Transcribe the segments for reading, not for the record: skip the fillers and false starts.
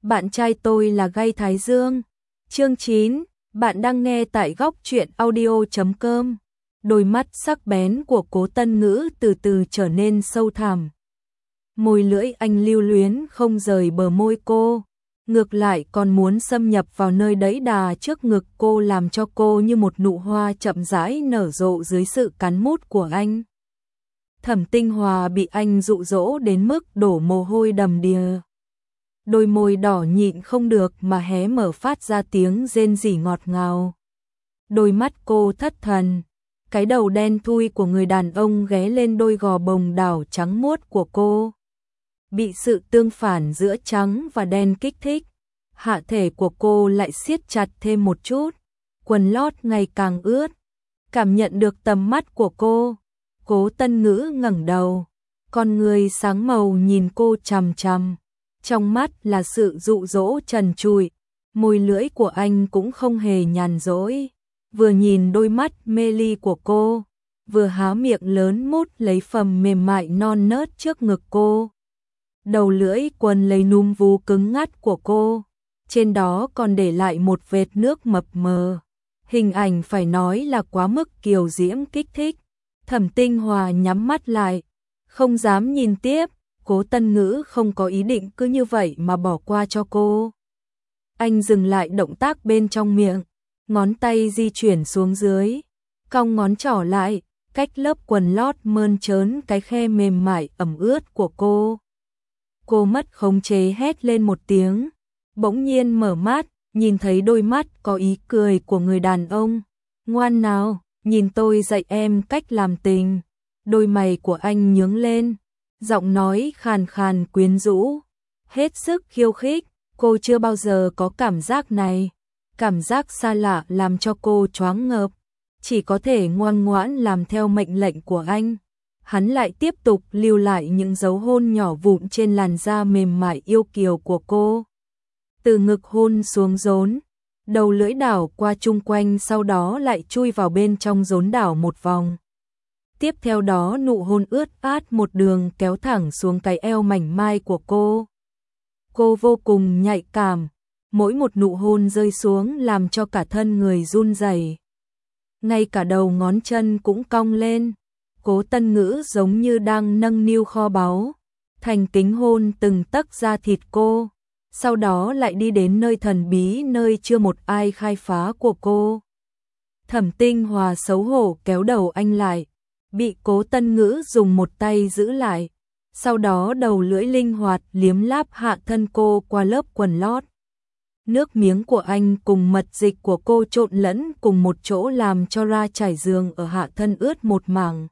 Bạn trai tôi là Gay Thái Dương. Chương 9, bạn đang nghe tại góc truyện audio.com. Đôi mắt sắc bén của Cố Tân Ngữ từ từ trở nên sâu thẳm. Môi lưỡi anh lưu luyến không rời bờ môi cô, ngược lại còn muốn xâm nhập vào nơi đẫy đà trước ngực cô, làm cho cô như một nụ hoa chậm rãi nở rộ dưới sự cắn mút của anh. Thẩm Tinh Hòa bị anh dụ dỗ đến mức đổ mồ hôi đầm đìa. Đôi môi đỏ nhịn không được mà hé mở phát ra tiếng rên rỉ ngọt ngào. Đôi mắt cô thất thần, cái đầu đen thui của người đàn ông ghé lên đôi gò bồng đảo trắng muốt của cô. Bị sự tương phản giữa trắng và đen kích thích, hạ thể của cô lại siết chặt thêm một chút, quần lót ngày càng ướt. Cảm nhận được tầm mắt của cô, Cố Tân Ngữ ngẩng đầu, con người sáng màu nhìn cô chằm chằm. Trong mắt là sự dụ dỗ trần trụi, môi lưỡi của anh cũng không hề nhàn rỗi. Vừa nhìn đôi mắt mê ly của cô, vừa há miệng lớn mút lấy phần mềm mại non nớt trước ngực cô. Đầu lưỡi quấn lấy núm vú cứng ngắt của cô, trên đó còn để lại một vệt nước mập mờ. Hình ảnh phải nói là quá mức kiều diễm kích thích. Thẩm Tinh Hòa nhắm mắt lại, không dám nhìn tiếp. Cố Tân Ngữ không có ý định cứ như vậy mà bỏ qua cho cô. Anh dừng lại động tác bên trong miệng, ngón tay di chuyển xuống dưới, cong ngón trỏ lại, cách lớp quần lót mơn trớn cái khe mềm mại ẩm ướt của cô. Cô mất khống chế hét lên một tiếng, bỗng nhiên mở mắt, nhìn thấy đôi mắt có ý cười của người đàn ông. Ngoan nào, nhìn tôi dạy em cách làm tình. Đôi mày của anh nhướng lên, giọng nói khàn khàn quyến rũ, hết sức khiêu khích. Cô chưa bao giờ có cảm giác này, cảm giác xa lạ làm cho cô choáng ngợp, chỉ có thể ngoan ngoãn làm theo mệnh lệnh của anh. Hắn lại tiếp tục lưu lại những dấu hôn nhỏ vụn trên làn da mềm mại yêu kiều của cô. Từ ngực hôn xuống rốn, đầu lưỡi đảo qua chung quanh, sau đó lại chui vào bên trong rốn đảo một vòng. Tiếp theo đó nụ hôn ướt át một đường kéo thẳng xuống cái eo mảnh mai của cô. Cô vô cùng nhạy cảm, mỗi một nụ hôn rơi xuống làm cho cả thân người run rẩy. Ngay cả đầu ngón chân cũng cong lên. Cố Tân Ngữ giống như đang nâng niu kho báu, thành kính hôn từng tấc da thịt cô, sau đó lại đi đến nơi thần bí, nơi chưa một ai khai phá của cô. Thẩm Tinh Hòa xấu hổ kéo đầu anh lại, bị Cố Tân Ngữ dùng một tay giữ lại, sau đó đầu lưỡi linh hoạt liếm láp hạ thân cô qua lớp quần lót. Nước miếng của anh cùng mật dịch của cô trộn lẫn cùng một chỗ làm cho ra trải giường ở hạ thân ướt một mảng.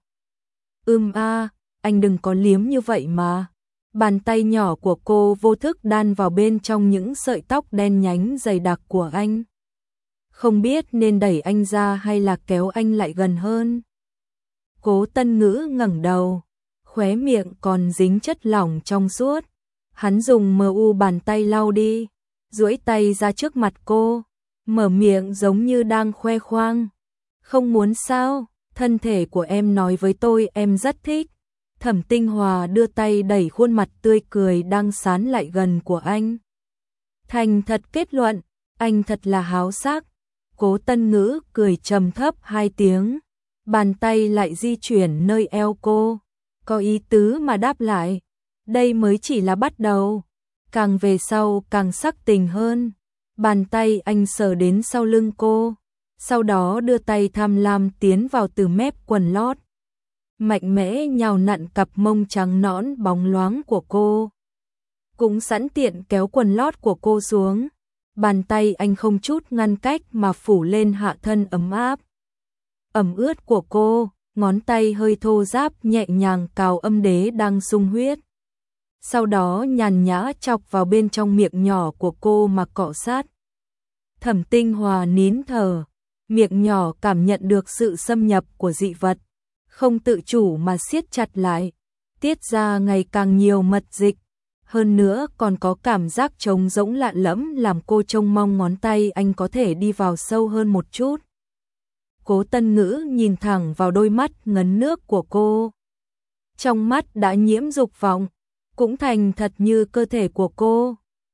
Anh đừng có liếm như vậy mà. Bàn tay nhỏ của cô vô thức đan vào bên trong những sợi tóc đen nhánh dày đặc của anh. Không biết nên đẩy anh ra hay là kéo anh lại gần hơn. Cố Tân Ngữ ngẩng đầu, khóe miệng còn dính chất lỏng trong suốt. Hắn dùng bàn tay lau đi, duỗi tay ra trước mặt cô, mở miệng giống như đang khoe khoang. Không muốn sao, thân thể của em nói với tôi em rất thích. Thẩm Tinh Hòa đưa tay đẩy khuôn mặt tươi cười đang sán lại gần của anh. Thành thật kết luận, anh thật là háo sắc. Cố Tân Ngữ cười trầm thấp hai tiếng, bàn tay lại di chuyển nơi eo cô, có ý tứ mà đáp lại. Đây mới chỉ là bắt đầu, càng về sau càng sắc tình hơn. Bàn tay anh sờ đến sau lưng cô, sau đó đưa tay tham lam tiến vào từ mép quần lót, mạnh mẽ nhào nặn cặp mông trắng nõn bóng loáng của cô, cũng sẵn tiện kéo quần lót của cô xuống. Bàn tay anh không chút ngăn cách mà phủ lên hạ thân ấm áp, ẩm ướt của cô, ngón tay hơi thô ráp nhẹ nhàng cào âm đế đang sung huyết. Sau đó nhàn nhã chọc vào bên trong miệng nhỏ của cô mà cọ sát. Thẩm Tinh Hòa nín thở, miệng nhỏ cảm nhận được sự xâm nhập của dị vật, không tự chủ mà siết chặt lại, tiết ra ngày càng nhiều mật dịch. Hơn nữa còn có cảm giác trống rỗng lạ lẫm làm cô trông mong ngón tay anh có thể đi vào sâu hơn một chút. Cố Tân Ngữ nhìn thẳng vào đôi mắt ngấn nước của cô. Trong mắt đã nhiễm dục vọng, cũng thành thật như cơ thể của cô.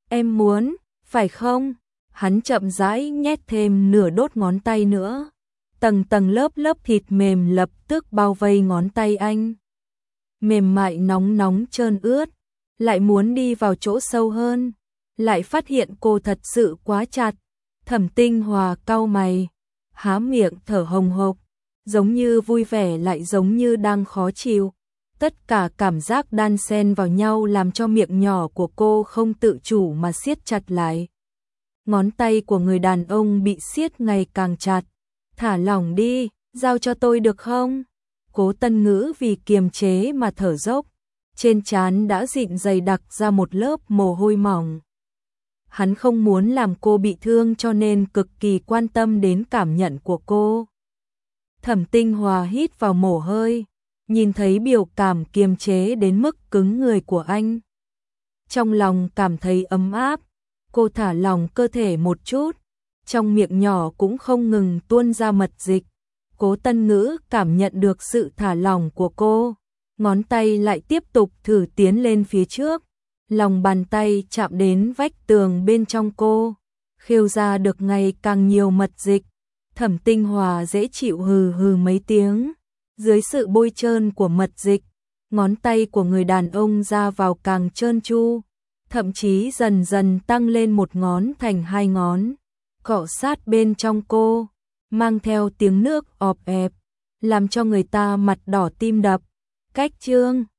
Em muốn, phải không? Hắn chậm rãi nhét thêm nửa đốt ngón tay nữa. Tầng tầng lớp lớp thịt mềm lập tức bao vây ngón tay anh. Mềm mại nóng nóng trơn ướt, lại muốn đi vào chỗ sâu hơn, lại phát hiện cô thật sự quá chặt. Thẩm Tinh Hòa cau mày, há miệng thở hồng hộc, giống như vui vẻ lại giống như đang khó chịu. Tất cả cảm giác đan xen vào nhau làm cho miệng nhỏ của cô không tự chủ mà siết chặt lại. Ngón tay của người đàn ông bị siết ngày càng chặt. Thả lỏng đi, giao cho tôi được không? Cố Tân Ngữ vì kiềm chế mà thở dốc, trên trán đã dịn dày đặc ra một lớp mồ hôi mỏng. Hắn không muốn làm cô bị thương cho nên cực kỳ quan tâm đến cảm nhận của cô. Thẩm Tinh Hòa hít vào mồ hơi, nhìn thấy biểu cảm kiềm chế đến mức cứng người của anh. Trong lòng cảm thấy ấm áp, cô thả lỏng cơ thể một chút, trong miệng nhỏ cũng không ngừng tuôn ra mật dịch. Cố Tân Ngữ cảm nhận được sự thả lỏng của cô, ngón tay lại tiếp tục thử tiến lên phía trước, lòng bàn tay chạm đến vách tường bên trong cô, khêu ra được ngày càng nhiều mật dịch. Thẩm Tinh Hòa dễ chịu hừ hừ mấy tiếng, dưới sự bôi trơn của mật dịch, ngón tay của người đàn ông ra vào càng trơn tru, thậm chí dần dần tăng lên một ngón thành hai ngón, cọ sát bên trong cô, mang theo tiếng nước ọp ẹp, làm cho người ta mặt đỏ tim đập. Cách chương